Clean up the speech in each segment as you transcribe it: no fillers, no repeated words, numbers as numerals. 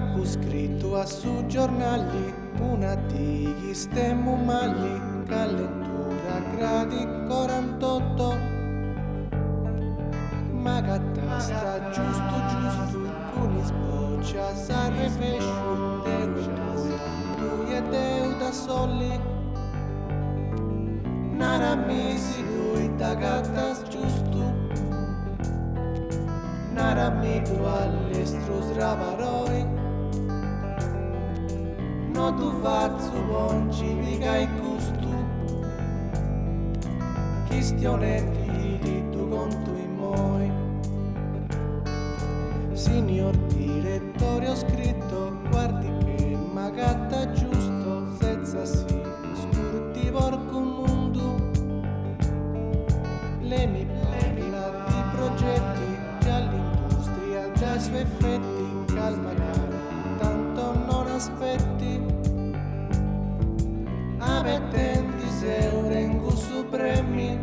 ha scritto a su giornali una degli stemmu mali, calentura gradi 48, ma gatta sta giusto con i sboccia sarre fesciu tu e deu da soli nara misi lui da gatta giusto nara amico all'estro sravaroi no tu fazzo bonci mica il gusto chistionetti di tu conto in moi. Signor direttore ho scritto guardi che magatta giusto senza si scurti porco mondo lei mi parla di progetti già l'industria già i suoi effetti calma cara tanto non aspetti avvettenti se orengo supremi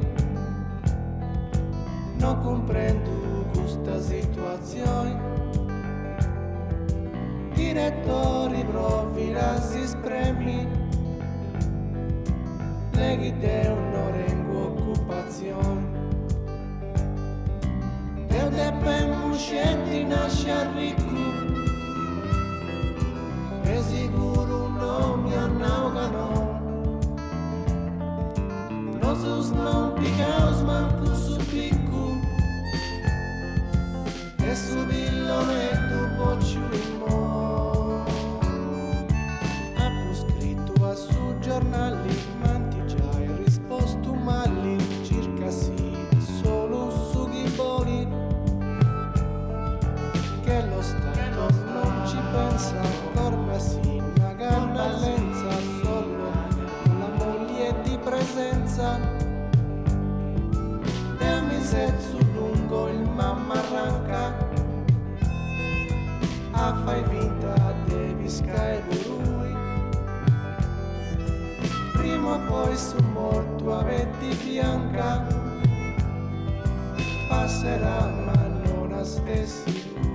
non comprendo questa situazione direttori provi rasi spremi leghi de un'orengo occupazione e un tempo uscenti nasce a ricco e sicuro non mi annaugano nosus non picaus manco su picco e su villonetto bocciu in mo ha scritto a su giornali manti già hai risposto mali circa sì solo su ghiboli che lo Stato non ci pensa corna si magana lenza solo la moglie di presenza e mi sezzo lungo il mamma arranca a fai finta devi scaivurui prima o poi su morto avetti bianca passerà ma non a stessi